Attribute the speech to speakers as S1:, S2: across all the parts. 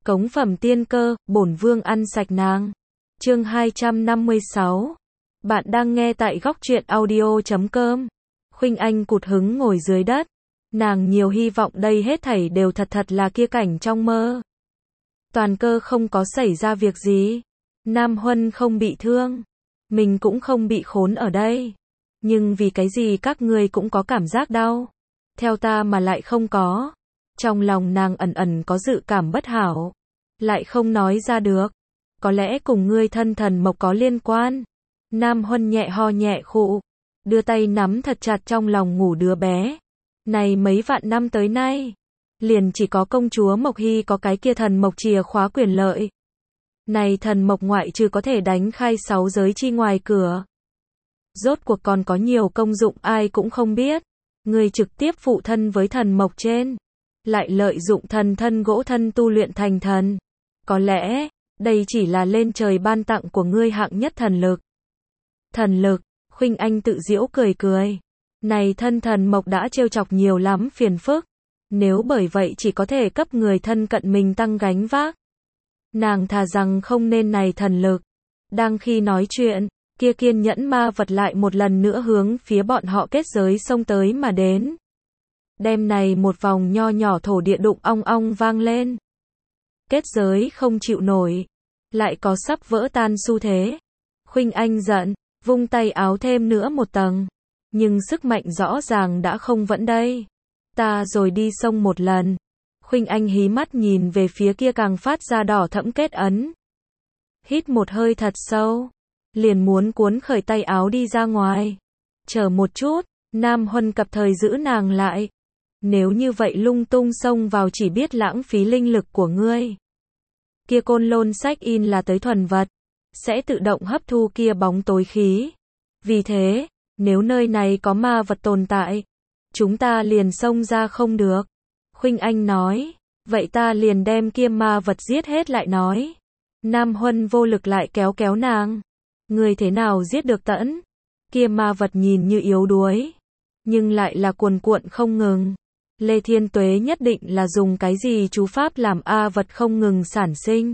S1: Cống phẩm tiên cơ, bổn vương ăn sạch nàng. Chương 256. Bạn đang nghe tại góc truyện audio.com. Khuynh Anh cụt hứng ngồi dưới đất. Nàng nhiều hy vọng đây hết thảy đều thật là kia cảnh trong mơ. Toàn cơ không có xảy ra việc gì. Nam Huân không bị thương. Mình cũng không bị khốn ở đây. Nhưng vì cái gì các ngươi cũng có cảm giác đau. Theo ta mà lại không có. Trong lòng nàng ẩn ẩn có dự cảm bất hảo. Lại không nói ra được. Có lẽ cùng ngươi thân thần mộc có liên quan. Nam Huân nhẹ ho nhẹ khụ. Đưa tay nắm thật chặt trong lòng ngủ đứa bé. Này mấy vạn năm tới nay. Liền chỉ có công chúa Mộc Hy có cái kia thần mộc chìa khóa quyền lợi. Này thần mộc ngoại trừ có thể đánh khai 6 giới chi ngoài cửa. Rốt cuộc còn có nhiều công dụng ai cũng không biết. Người trực tiếp phụ thân với thần mộc trên. Lại lợi dụng thần thân gỗ thân tu luyện thành thần. Có lẽ, đây chỉ là lên trời ban tặng của ngươi hạng nhất thần lực. Thần lực, Khuynh Anh tự giễu cười cười. Này thân thần mộc đã trêu chọc nhiều lắm phiền phức. Nếu bởi vậy chỉ có thể cấp người thân cận mình tăng gánh vác. Nàng thà rằng không nên này thần lực. Đang khi nói chuyện, kia kiên nhẫn ma vật lại một lần nữa hướng phía bọn họ kết giới xông tới mà đến. Đêm này một vòng nho nhỏ thổ địa đụng ong ong vang lên. Kết giới không chịu nổi. Lại có sắp vỡ tan xu thế. Khuynh Anh giận, vung tay áo thêm nữa một tầng. Nhưng sức mạnh rõ ràng đã không vẫn đây. Ta rồi đi sông một lần. Khuynh Anh hí mắt nhìn về phía kia càng phát ra đỏ thẫm kết ấn. Hít một hơi thật sâu. Liền muốn cuốn khởi tay áo đi ra ngoài. Chờ một chút, Nam Huân cập thời giữ nàng lại. Nếu như vậy lung tung xông vào chỉ biết lãng phí linh lực của ngươi. Kia côn lôn sách in là tới thuần vật. Sẽ tự động hấp thu kia bóng tối khí. Vì thế, nếu nơi này có ma vật tồn tại. Chúng ta liền xông ra không được. Khuynh Anh nói. Vậy ta liền đem kia ma vật giết hết lại nói. Nam Huân vô lực lại kéo kéo nàng. Người thế nào giết được tẫn? Kia ma vật nhìn như yếu đuối. Nhưng lại là cuồn cuộn không ngừng. Lê Thiên Tuế nhất định là dùng cái gì chú pháp làm A vật không ngừng sản sinh.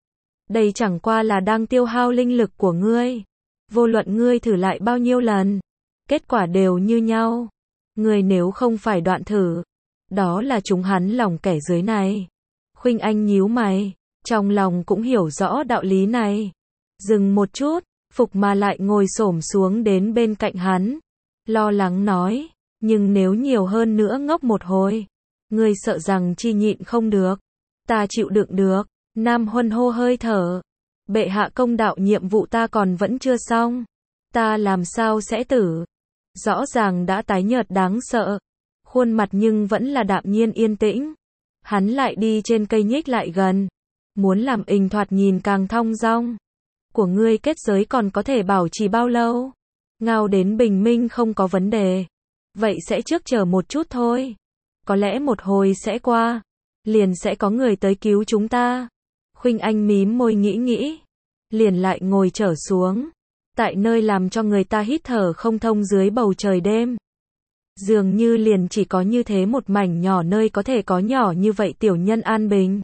S1: Đây chẳng qua là đang tiêu hao linh lực của ngươi. Vô luận ngươi thử lại bao nhiêu lần. Kết quả đều như nhau. Ngươi nếu không phải đoạn thử. Đó là chúng hắn lòng kẻ dưới này. Khuynh Anh nhíu mày. Trong lòng cũng hiểu rõ đạo lý này. Dừng một chút. Phục mà lại ngồi xổm xuống đến bên cạnh hắn. Lo lắng nói. Nhưng nếu nhiều hơn nữa ngốc một hồi. Ngươi sợ rằng chi nhịn không được. Ta chịu đựng được. Nam Huân hô hơi thở. Bệ hạ công đạo nhiệm vụ ta còn vẫn chưa xong. Ta làm sao sẽ tử. Rõ ràng đã tái nhợt đáng sợ. Khuôn mặt nhưng vẫn là đạm nhiên yên tĩnh. Hắn lại đi trên cây nhích lại gần. Muốn làm hình thoạt nhìn càng thong dong. Của ngươi kết giới còn có thể bảo trì bao lâu? Ngao đến bình minh không có vấn đề. Vậy sẽ trước chờ một chút thôi. Có lẽ một hồi sẽ qua. Liền sẽ có người tới cứu chúng ta. Khuynh Anh mím môi nghĩ. Liền lại ngồi trở xuống. Tại nơi làm cho người ta hít thở không thông dưới bầu trời đêm. Dường như liền chỉ có như thế một mảnh nhỏ nơi có thể có nhỏ như vậy tiểu nhân an bình.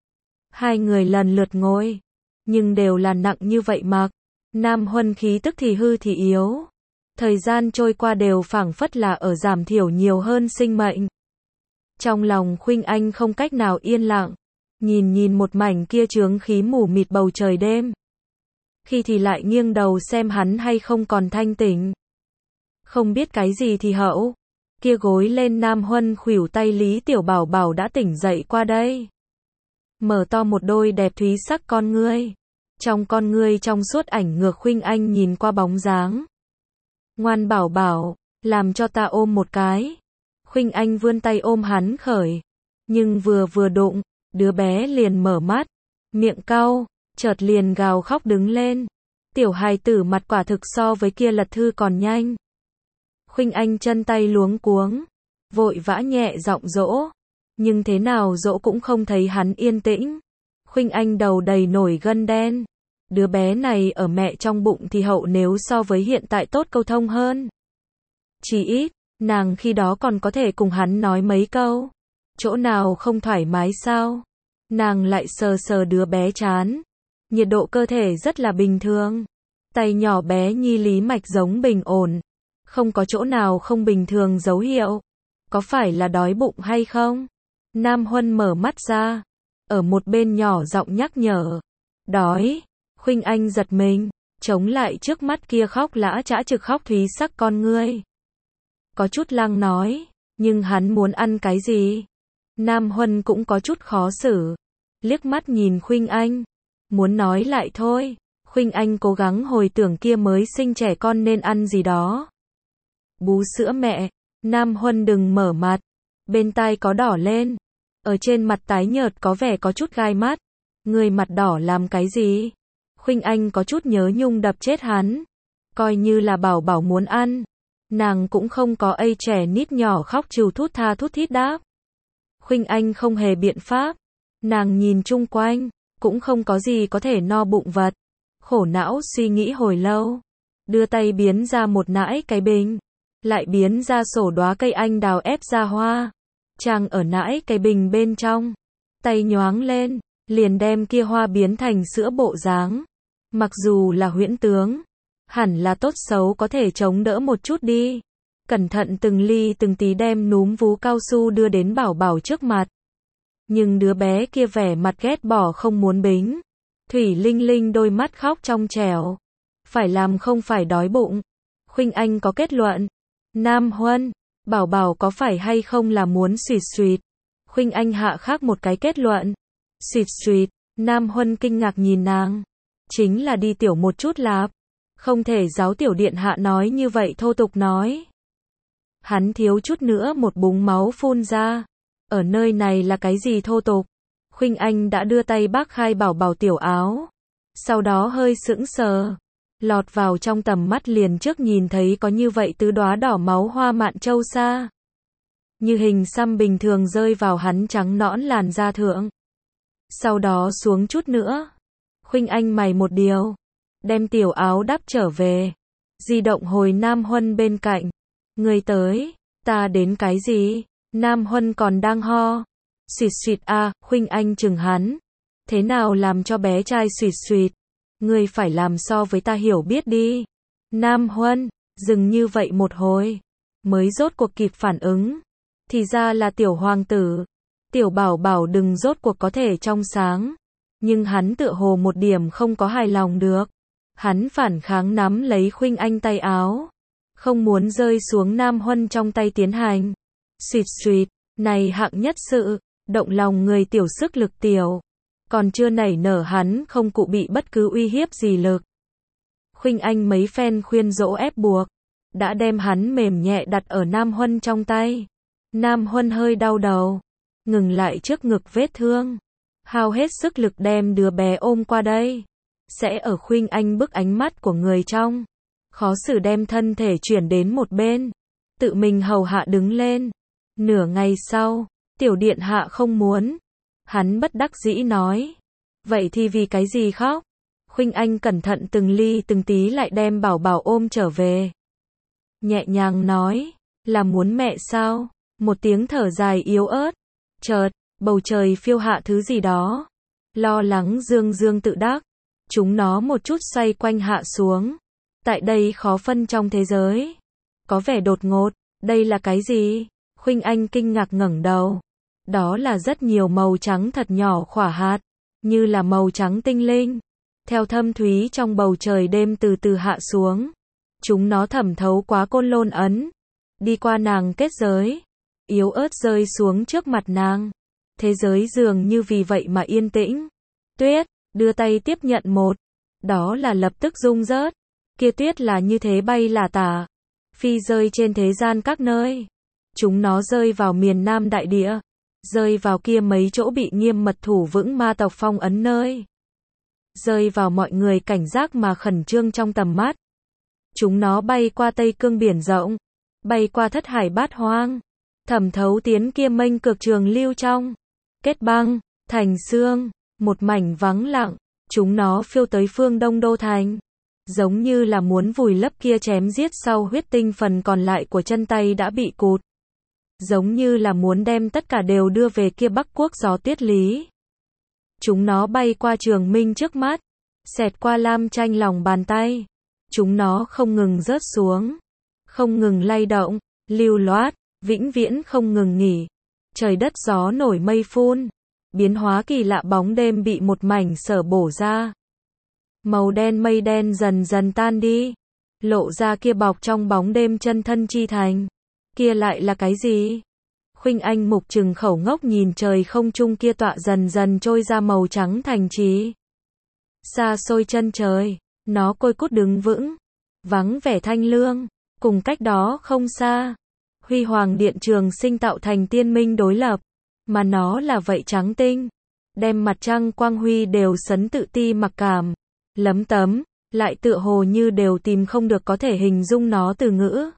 S1: Hai người lần lượt ngồi. Nhưng đều là nặng như vậy mặc. Nam Huân khí tức thì hư thì yếu. Thời gian trôi qua đều phảng phất là ở giảm thiểu nhiều hơn sinh mệnh. Trong lòng Khuynh Anh không cách nào yên lặng. Nhìn một mảnh kia chướng khí mù mịt bầu trời đêm. Khi thì lại nghiêng đầu xem hắn hay không còn thanh tỉnh. Không biết cái gì thì hậu. Kia gối lên Nam Huân khuỷu tay Lý Tiểu Bảo Bảo đã tỉnh dậy qua đây. Mở to một đôi đẹp thúy sắc con ngươi. Trong con ngươi trong suốt ảnh ngược Khuynh Anh nhìn qua bóng dáng. Ngoan Bảo Bảo, làm cho ta ôm một cái. Khuynh Anh vươn tay ôm hắn khởi. Nhưng vừa đụng, đứa bé liền mở mắt. Miệng cau, chợt liền gào khóc đứng lên. Tiểu hài tử mặt quả thực so với kia lật thư còn nhanh. Khuynh Anh chân tay luống cuống. Vội vã nhẹ giọng dỗ. Nhưng thế nào dỗ cũng không thấy hắn yên tĩnh. Khuynh Anh đầu đầy nổi gân đen. Đứa bé này ở mẹ trong bụng thì hậu nếu so với hiện tại tốt câu thông hơn. Chỉ ít, nàng khi đó còn có thể cùng hắn nói mấy câu. Chỗ nào không thoải mái sao? Nàng lại sờ sờ đứa bé trán. Nhiệt độ cơ thể rất là bình thường. Tay nhỏ bé nhi lý mạch giống bình ổn. Không có chỗ nào không bình thường dấu hiệu. Có phải là đói bụng hay không? Nam Huân mở mắt ra. Ở một bên nhỏ giọng nhắc nhở. Đói. Khuynh Anh giật mình. Chống lại trước mắt kia khóc lã chã trực khóc thúy sắc con ngươi. Có chút lăng nói. Nhưng hắn muốn ăn cái gì? Nam Huân cũng có chút khó xử. Liếc mắt nhìn Khuynh Anh. Muốn nói lại thôi. Khuynh Anh cố gắng hồi tưởng kia mới sinh trẻ con nên ăn gì đó. Bú sữa mẹ. Nam Huân đừng mở mặt. Bên tai có đỏ lên. Ở trên mặt tái nhợt có vẻ có chút gai mắt. Người mặt đỏ làm cái gì? Khuynh Anh có chút nhớ nhung đập chết hắn. Coi như là bảo bảo muốn ăn. Nàng cũng không có trẻ nít nhỏ khóc trừu thút tha thút thít đáp. Khuynh Anh không hề biện pháp. Nàng nhìn chung quanh. Cũng không có gì có thể no bụng vật. Khổ não suy nghĩ hồi lâu. Đưa tay biến ra một nãi cái bình. Lại biến ra sổ đóa cây anh đào ép ra hoa. Chàng ở nãi cái bình bên trong. Tay nhoáng lên. Liền đem kia hoa biến thành sữa bộ dáng. Mặc dù là huyễn tướng. Hẳn là tốt xấu có thể chống đỡ một chút đi. Cẩn thận từng ly từng tí đem núm vú cao su đưa đến bảo bảo trước mặt. Nhưng đứa bé kia vẻ mặt ghét bỏ không muốn bính. Thủy linh linh đôi mắt khóc trong trẻo. Phải làm không phải đói bụng. Khuynh Anh có kết luận. Nam Huân, bảo bảo có phải hay không là muốn xuyệt xuyệt. Khuynh Anh hạ khác một cái kết luận. Xuyệt xuyệt. Nam Huân kinh ngạc nhìn nàng. Chính là đi tiểu một chút lạp. Không thể giáo tiểu điện hạ nói như vậy thô tục nói. Hắn thiếu chút nữa một búng máu phun ra. Ở nơi này là cái gì thô tục? Khuynh Anh đã đưa tay bác khai bảo bảo tiểu áo. Sau đó hơi sững sờ. Lọt vào trong tầm mắt liền trước nhìn thấy có như vậy tứ đóa đỏ máu hoa mạn châu sa. Như hình xăm bình thường rơi vào hắn trắng nõn làn da thượng. Sau đó xuống chút nữa. Khuynh Anh mày một điều. Đem tiểu áo đắp trở về. Di động hồi Nam Huân bên cạnh. Người tới. Ta đến cái gì? Nam Huân còn đang ho. Xuyệt xuyệt a. Khuynh Anh chừng hắn. Thế nào làm cho bé trai xuyệt xuyệt? Người phải làm so với ta hiểu biết đi. Nam Huân. Dừng như vậy một hồi. Mới rốt cuộc kịp phản ứng. Thì ra là tiểu hoàng tử. Tiểu bảo bảo đừng rốt cuộc có thể trong sáng. Nhưng hắn tựa hồ một điểm không có hài lòng được. Hắn phản kháng nắm lấy Khuynh Anh tay áo. Không muốn rơi xuống Nam Huân trong tay tiến hành. Xuyệt xuyệt. Này hạng nhất sự. Động lòng người tiểu sức lực tiểu. Còn chưa nảy nở hắn không cụ bị bất cứ uy hiếp gì lực. Khuynh Anh mấy phen khuyên dỗ ép buộc. Đã đem hắn mềm nhẹ đặt ở Nam Huân trong tay. Nam Huân hơi đau đầu. Ngừng lại trước ngực vết thương. Hao hết sức lực đem đứa bé ôm qua đây. Sẽ ở Khuynh Anh bức ánh mắt của người trong. Khó xử đem thân thể chuyển đến một bên. Tự mình hầu hạ đứng lên. Nửa ngày sau, tiểu điện hạ không muốn. Hắn bất đắc dĩ nói. Vậy thì vì cái gì khóc? Khuynh Anh cẩn thận từng ly từng tí lại đem bảo bảo ôm trở về. Nhẹ nhàng nói. Là muốn mẹ sao? Một tiếng thở dài yếu ớt. Chợt, bầu trời phiêu hạ thứ gì đó. Lo lắng dương dương tự đắc. Chúng nó một chút xoay quanh hạ xuống. Tại đây khó phân trong thế giới. Có vẻ đột ngột. Đây là cái gì? Khuynh Anh kinh ngạc ngẩng đầu. Đó là rất nhiều màu trắng thật nhỏ khỏa hạt. Như là màu trắng tinh linh. Theo thâm thúy trong bầu trời đêm từ từ hạ xuống. Chúng nó thẩm thấu quá côn lôn ấn. Đi qua nàng kết giới. Yếu ớt rơi xuống trước mặt nàng. Thế giới dường như vì vậy mà yên tĩnh. Tuyết, đưa tay tiếp nhận một. Đó là lập tức rung rớt. Kia tuyết là như thế bay là tả. Phi rơi trên thế gian các nơi. Chúng nó rơi vào miền Nam đại địa. Rơi vào kia mấy chỗ bị nghiêm mật thủ vững ma tộc phong ấn nơi. Rơi vào mọi người cảnh giác mà khẩn trương trong tầm mắt. Chúng nó bay qua Tây Cương biển rộng. Bay qua thất hải bát hoang. Thẩm thấu tiến kia mênh cực trường lưu trong. Kết băng, thành xương, một mảnh vắng lặng. Chúng nó phiêu tới phương Đông Đô Thành. Giống như là muốn vùi lấp kia chém giết sau huyết tinh phần còn lại của chân tay đã bị cụt. Giống như là muốn đem tất cả đều đưa về kia Bắc Quốc gió tiết lý. Chúng nó bay qua Trường Minh trước mắt, xẹt qua lam tranh lòng bàn tay. Chúng nó không ngừng rớt xuống, không ngừng lay động, lưu loát, vĩnh viễn không ngừng nghỉ. Trời đất gió nổi mây phun, biến hóa kỳ lạ bóng đêm bị một mảnh sở bổ ra. Màu đen mây đen dần dần tan đi, lộ ra kia bọc trong bóng đêm chân thân chi thành. Kia lại là cái gì? Khuynh Anh mục trừng khẩu ngốc nhìn trời không trung kia tọa dần dần trôi ra màu trắng thành trì. Xa xôi chân trời, nó côi cút đứng vững, vắng vẻ thanh lương, cùng cách đó không xa. Huy hoàng điện Trường Sinh tạo thành tiên minh đối lập, mà nó là vậy trắng tinh, đem mặt trăng quang huy đều sấn tự ti mặc cảm, lấm tấm, lại tựa hồ như đều tìm không được có thể hình dung nó từ ngữ.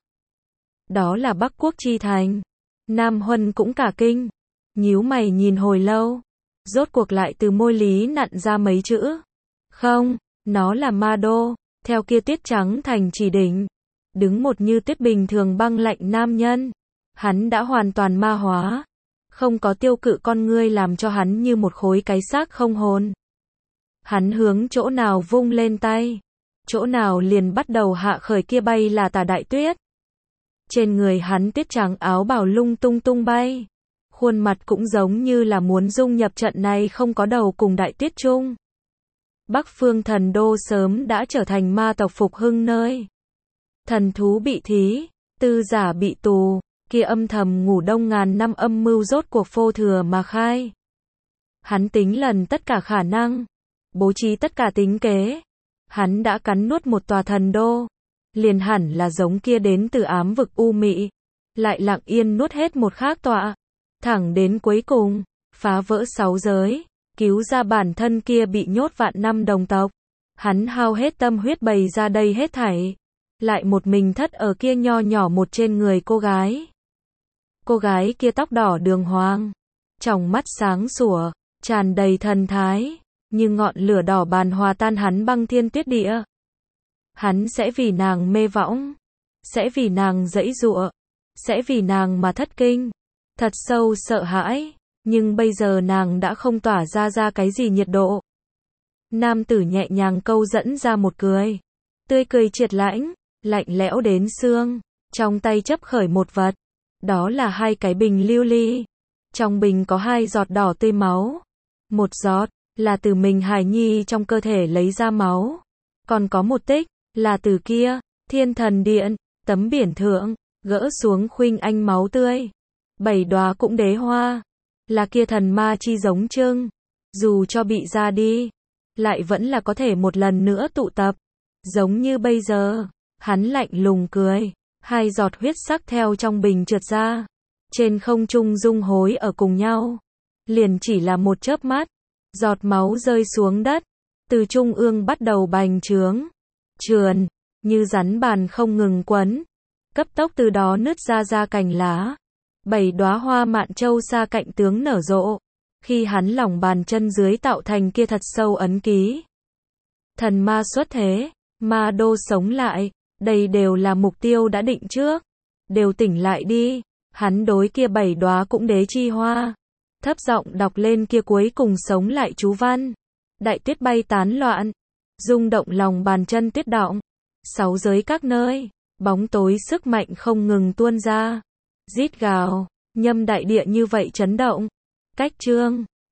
S1: Đó là Bắc Quốc chi thành. Nam Huân cũng cả kinh, nhíu mày nhìn hồi lâu, rốt cuộc lại từ môi Lý nặn ra mấy chữ. Không, nó là ma đô, theo kia tuyết trắng thành chỉ đỉnh, đứng một như tuyết bình thường băng lạnh nam nhân. Hắn đã hoàn toàn ma hóa, không có tiêu cự con ngươi làm cho hắn như một khối cái xác không hồn. Hắn hướng chỗ nào vung lên tay, chỗ nào liền bắt đầu hạ khởi kia bay là tà đại tuyết. Trên người hắn tuyết trắng áo bào lung tung tung bay, khuôn mặt cũng giống như là muốn dung nhập trận này không có đầu cùng đại tuyết chung. Bắc phương thần đô sớm đã trở thành ma tộc phục hưng nơi. Thần thú bị thí, tư giả bị tù, kia âm thầm ngủ đông ngàn năm âm mưu rốt cuộc phô thừa mà khai. Hắn tính lần tất cả khả năng, bố trí tất cả tính kế. Hắn đã cắn nuốt một tòa thần đô, liền hẳn là giống kia đến từ ám vực u mị, lại lặng yên nuốt hết một khác tọa, thẳng đến cuối cùng, phá vỡ 6 giới, cứu ra bản thân kia bị nhốt vạn năm đồng tộc. Hắn hao hết tâm huyết bày ra đây hết thảy, lại một mình thất ở kia nho nhỏ một trên người cô gái. Cô gái kia tóc đỏ đường hoàng, tròng mắt sáng sủa, tràn đầy thần thái, như ngọn lửa đỏ bàn hòa tan hắn băng thiên tuyết địa. Hắn sẽ vì nàng mê võng, sẽ vì nàng giãy giụa, sẽ vì nàng mà thất kinh, thật sâu sợ hãi, nhưng bây giờ nàng đã không tỏa ra cái gì nhiệt độ. Nam tử nhẹ nhàng câu dẫn ra một cười, tươi cười triệt lãnh, lạnh lẽo đến xương, trong tay chấp khởi một vật, đó là 2 cái bình lưu ly. Trong bình có 2 giọt đỏ tươi máu, một giọt là từ mình hài nhi trong cơ thể lấy ra máu, còn có một tích là từ kia Thiên Thần Điện, tấm biển thượng gỡ xuống Khuynh Anh máu tươi. 7 đóa cũng đế hoa, là kia thần ma chi giống trưng, dù cho bị ra đi, lại vẫn là có thể một lần nữa tụ tập, giống như bây giờ. Hắn lạnh lùng cười, 2 giọt huyết sắc theo trong bình trượt ra, trên không trung dung hối ở cùng nhau, liền chỉ là một chớp mắt, giọt máu rơi xuống đất, từ trung ương bắt đầu bành trướng, trườn, như rắn bàn không ngừng quấn, cấp tốc từ đó nứt ra cành lá. 7 đóa hoa mạn châu xa cạnh tướng nở rộ, khi hắn lòng bàn chân dưới tạo thành kia thật sâu ấn ký. Thần ma xuất thế, ma đô sống lại, đây đều là mục tiêu đã định trước, đều tỉnh lại đi. Hắn đối kia 7 đóa cũng đế chi hoa, thấp giọng đọc lên kia cuối cùng sống lại chú văn. Đại tuyết bay tán loạn, rung động lòng bàn chân tuyết đọng. 6 giới các nơi, bóng tối sức mạnh không ngừng tuôn ra, rít gào, nhâm đại địa như vậy chấn động. Cách chương